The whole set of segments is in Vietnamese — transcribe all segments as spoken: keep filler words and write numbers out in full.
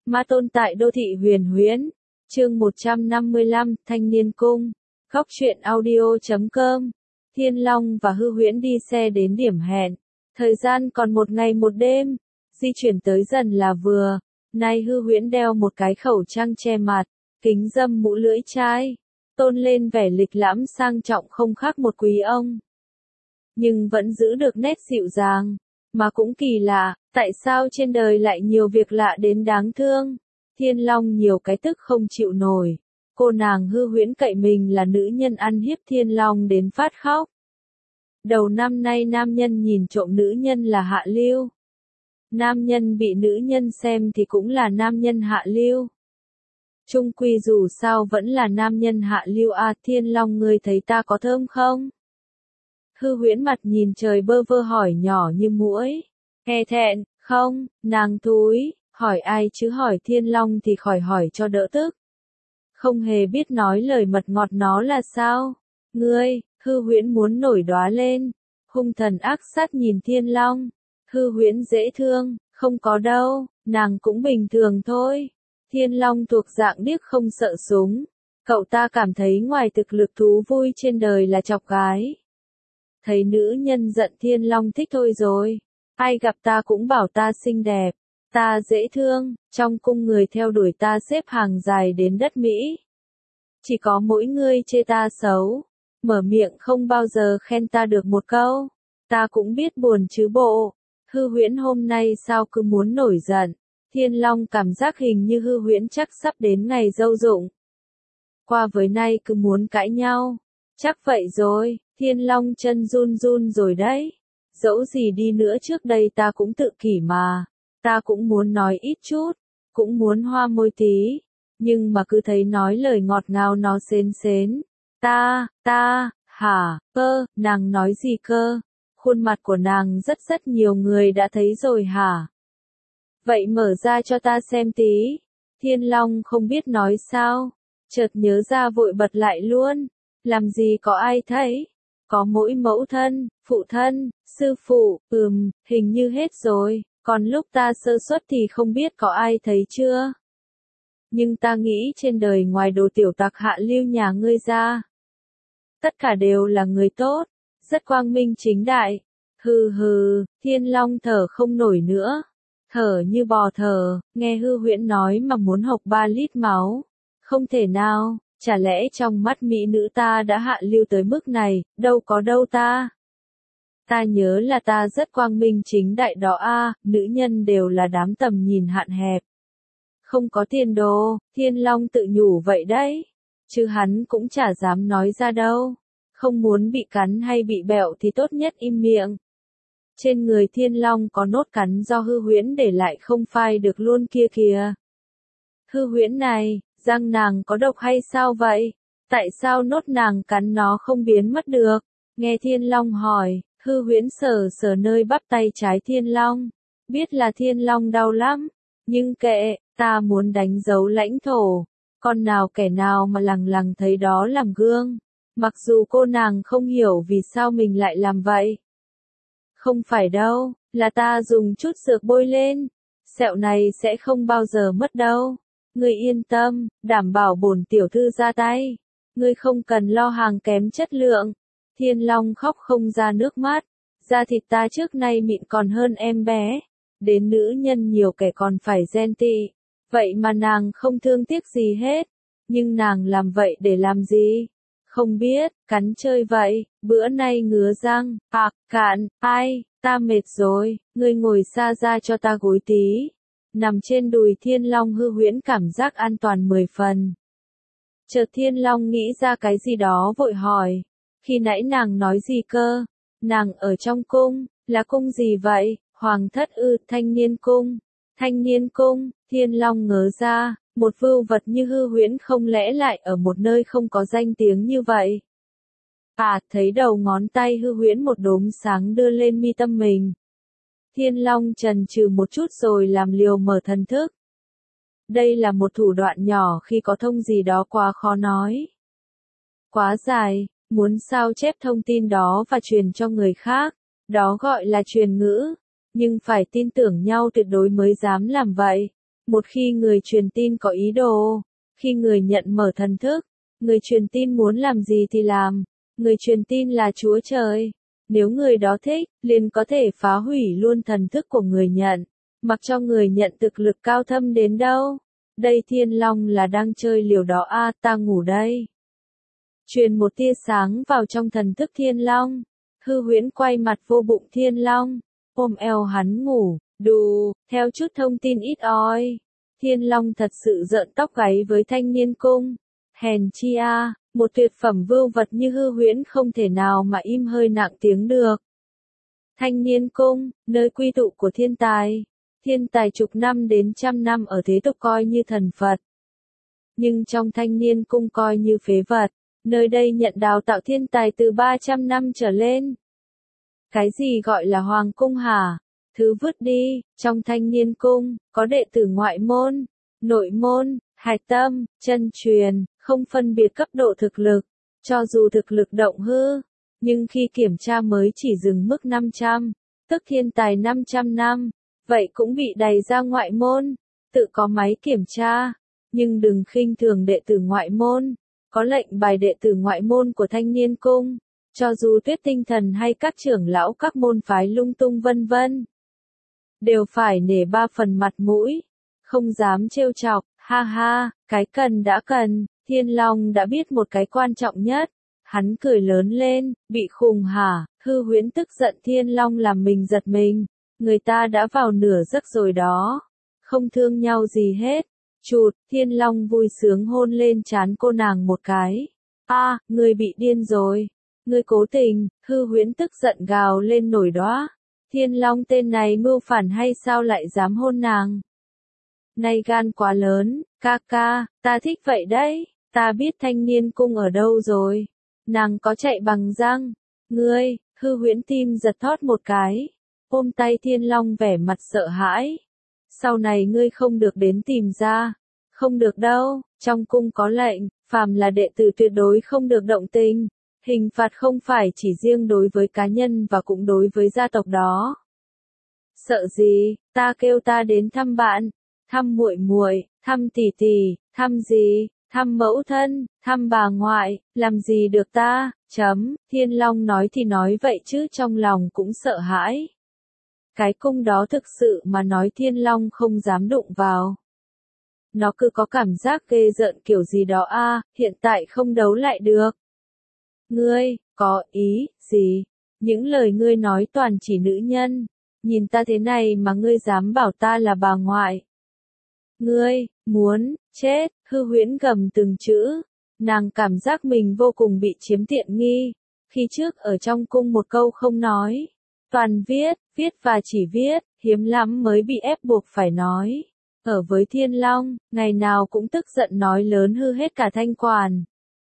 Ma tôn tại đô thị huyền huyễn. Chương một trăm năm mươi lăm, Thanh niên cung. Góc truyện audio chấm com. Thiên Long và Hư Huyễn đi xe đến điểm hẹn. Thời gian còn một ngày một đêm. Di chuyển tới dần là vừa. Nay Hư Huyễn đeo một cái khẩu trang che mặt, kính râm mũ lưỡi chai, tôn lên vẻ lịch lãm sang trọng không khác một quý ông. Nhưng vẫn giữ được nét dịu dàng. Mà cũng kỳ lạ, tại sao trên đời lại nhiều việc lạ đến đáng thương. Thiên Long nhiều cái tức không chịu nổi. Cô nàng Hư Huyễn cậy mình là nữ nhân ăn hiếp Thiên Long đến phát khóc. Đầu năm nay nam nhân nhìn trộm nữ nhân là hạ lưu. Nam nhân bị nữ nhân xem thì cũng là nam nhân hạ lưu. Chung quy dù sao vẫn là nam nhân hạ lưu à. Thiên Long, ngươi thấy ta có thơm không? Hư Huyễn mặt nhìn trời bơ vơ hỏi nhỏ như muỗi. E thẹn, không, nàng thúi, hỏi ai chứ hỏi Thiên Long thì khỏi hỏi cho đỡ tức. Không hề biết nói lời mật ngọt nó là sao? Ngươi, Hư Huyễn muốn nổi đóa lên. Hung thần ác sát nhìn Thiên Long. Hư Huyễn dễ thương, không có đâu, nàng cũng bình thường thôi. Thiên Long thuộc dạng điếc không sợ súng. Cậu ta cảm thấy ngoài thực lực thú vui trên đời là chọc gái. Thấy nữ nhân giận Thiên Long thích thôi rồi. Ai gặp ta cũng bảo ta xinh đẹp, ta dễ thương, trong cung người theo đuổi ta xếp hàng dài đến đất Mỹ. Chỉ có mỗi ngươi chê ta xấu, mở miệng không bao giờ khen ta được một câu. Ta cũng biết buồn chứ bộ. Hư Huyễn hôm nay sao cứ muốn nổi giận. Thiên Long cảm giác hình như Hư Huyễn chắc sắp đến ngày dâu dụng. Qua với nay cứ muốn cãi nhau. Chắc vậy rồi, Thiên Long chân run run rồi đấy. Dẫu gì đi nữa trước đây ta cũng tự kỷ mà. Ta cũng muốn nói ít chút, cũng muốn hoa môi tí. Nhưng mà cứ thấy nói lời ngọt ngào nó xến xến. Ta, ta, hả, cơ, nàng nói gì cơ? Khuôn mặt của nàng rất rất nhiều người đã thấy rồi hả? Vậy mở ra cho ta xem tí. Thiên Long không biết nói sao. Chợt nhớ ra vội bật lại luôn. Làm gì có ai thấy? Có mỗi mẫu thân, phụ thân, sư phụ, ừm, hình như hết rồi. Còn lúc ta sơ suất thì không biết có ai thấy chưa? Nhưng ta nghĩ trên đời ngoài đồ tiểu tặc hạ lưu nhà ngươi ra, tất cả đều là người tốt, rất quang minh chính đại. Hừ hừ, Thiên Long thở không nổi nữa. Thở như bò thở, nghe Hư Huyễn nói mà muốn hộc ba lít máu. Không thể nào, chả lẽ trong mắt mỹ nữ ta đã hạ lưu tới mức này, đâu có đâu ta. Ta nhớ là ta rất quang minh chính đại đó a, nữ nhân đều là đám tầm nhìn hạn hẹp. Không có tiền đồ, Thiên Long tự nhủ vậy đấy. Chứ hắn cũng chả dám nói ra đâu. Không muốn bị cắn hay bị bẹo thì tốt nhất im miệng. Trên người Thiên Long có nốt cắn do Hư Huyễn để lại không phai được luôn kia kìa. Hư Huyễn này, răng nàng có độc hay sao vậy? Tại sao nốt nàng cắn nó không biến mất được? Nghe Thiên Long hỏi, Hư Huyễn sờ sờ nơi bắp tay trái Thiên Long. Biết là Thiên Long đau lắm. Nhưng kệ, ta muốn đánh dấu lãnh thổ. Con nào kẻ nào mà lằng lằng thấy đó làm gương. Mặc dù cô nàng không hiểu vì sao mình lại làm vậy. Không phải đâu, là ta dùng chút dược bôi lên. Sẹo này sẽ không bao giờ mất đâu. Ngươi yên tâm, đảm bảo bổn tiểu thư ra tay. Ngươi không cần lo hàng kém chất lượng. Thiên Long khóc không ra nước mắt. Da thịt ta trước nay mịn còn hơn em bé. Đến nữ nhân nhiều kẻ còn phải ghen tị. Vậy mà nàng không thương tiếc gì hết. Nhưng nàng làm vậy để làm gì? Không biết, cắn chơi vậy, bữa nay ngứa răng, ạc, cạn, ai, ta mệt rồi, ngươi ngồi xa ra cho ta gối tí. Nằm trên đùi Thiên Long Hư Huyễn cảm giác an toàn mười phần. Chợt Thiên Long nghĩ ra cái gì đó vội hỏi. Khi nãy nàng nói gì cơ? Nàng ở trong cung, là cung gì vậy? Hoàng thất ư, thanh niên cung. Thanh niên cung, Thiên Long ngớ ra. Một vưu vật như Hư Huyễn không lẽ lại ở một nơi không có danh tiếng như vậy. À, thấy đầu ngón tay Hư Huyễn một đốm sáng đưa lên mi tâm mình. Thiên Long chần chừ một chút rồi làm liều mở thần thức. Đây là một thủ đoạn nhỏ khi có thông gì đó quá khó nói. Quá dài, muốn sao chép thông tin đó và truyền cho người khác, đó gọi là truyền ngữ. Nhưng phải tin tưởng nhau tuyệt đối mới dám làm vậy. Một khi người truyền tin có ý đồ, khi người nhận mở thần thức, người truyền tin muốn làm gì thì làm, người truyền tin là Chúa Trời. Nếu người đó thích, liền có thể phá hủy luôn thần thức của người nhận, mặc cho người nhận thực lực cao thâm đến đâu. Đây Thiên Long là đang chơi liều đó a, ta ngủ đây. Truyền một tia sáng vào trong thần thức Thiên Long. Hư Huyễn quay mặt vô bụng Thiên Long, ôm eo hắn ngủ, đù, theo chút thông tin ít oi. Thiên Long thật sự rợn tóc gáy với Thanh Niên Cung. Hèn chi a, một tuyệt phẩm vưu vật như Hư Huyễn không thể nào mà im hơi nặng tiếng được. Thanh Niên Cung, nơi quy tụ của thiên tài. Thiên tài chục năm đến trăm năm ở thế tục coi như thần Phật. Nhưng trong Thanh Niên Cung coi như phế vật. Nơi đây nhận đào tạo thiên tài từ ba trăm năm trở lên. Cái gì gọi là Hoàng Cung hả? Thứ vứt đi, trong Thanh Niên Cung, có đệ tử ngoại môn, nội môn, hạch tâm, chân truyền, không phân biệt cấp độ thực lực. Cho dù thực lực động hư, nhưng khi kiểm tra mới chỉ dừng mức năm trăm, tức thiên tài năm trăm năm, vậy cũng bị đày ra ngoại môn, tự có máy kiểm tra. Nhưng đừng khinh thường đệ tử ngoại môn. Có lệnh bài đệ tử ngoại môn của Thanh Niên Cung, cho dù Tuyết Tinh Thần hay các trưởng lão các môn phái lung tung vân vân, đều phải nể ba phần mặt mũi, không dám trêu chọc, ha ha, cái cần đã cần, Thiên Long đã biết một cái quan trọng nhất. Hắn cười lớn lên, bị khùng hả? Hư Huyễn tức giận Thiên Long làm mình giật mình, người ta đã vào nửa giấc rồi đó, không thương nhau gì hết. Chụt, Thiên Long vui sướng hôn lên trán cô nàng một cái. A, à, ngươi bị điên rồi. Ngươi cố tình, Hư Huyễn tức giận gào lên nổi đoá. Thiên Long tên này mưu phản hay sao lại dám hôn nàng? Này gan quá lớn, ca ca, ta thích vậy đấy, ta biết Thanh Niên Cung ở đâu rồi. Nàng có chạy bằng răng. Ngươi, Hư Huyễn tim giật thót một cái. Ôm tay Thiên Long vẻ mặt sợ hãi. Sau này ngươi không được đến tìm ra. Không được đâu, trong cung có lệnh, phàm là đệ tử tuyệt đối không được động tình. Hình phạt không phải chỉ riêng đối với cá nhân và cũng đối với gia tộc đó. Sợ gì, ta kêu ta đến thăm bạn, thăm muội muội, thăm tỷ tỷ, thăm gì, thăm mẫu thân, thăm bà ngoại, làm gì được ta, chấm, Thiên Long nói thì nói vậy chứ trong lòng cũng sợ hãi. Cái cung đó thực sự mà nói Thiên Long không dám đụng vào. Nó cứ có cảm giác ghê rợn kiểu gì đó a, à, hiện tại không đấu lại được. Ngươi, có ý, gì? Những lời ngươi nói toàn chỉ nữ nhân. Nhìn ta thế này mà ngươi dám bảo ta là bà ngoại. Ngươi, muốn, chết, Hư Huyễn gầm từng chữ. Nàng cảm giác mình vô cùng bị chiếm tiện nghi. Khi trước ở trong cung một câu không nói. Toàn viết, viết và chỉ viết, hiếm lắm mới bị ép buộc phải nói. Ở với Thiên Long, ngày nào cũng tức giận nói lớn hư hết cả thanh quản.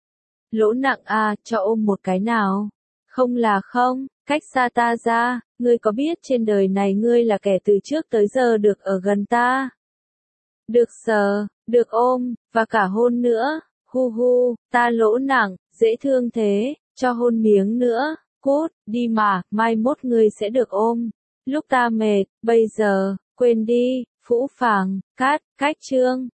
Lỗ nặng à, cho ôm một cái nào. Không là không, cách xa ta ra, ngươi có biết trên đời này ngươi là kẻ từ trước tới giờ được ở gần ta. Được sờ, được ôm, và cả hôn nữa, hu hu, ta lỗ nặng, dễ thương thế, cho hôn miếng nữa, cút, đi mà, mai mốt ngươi sẽ được ôm. Lúc ta mệt, bây giờ, quên đi, phũ phàng, cát, cách chương.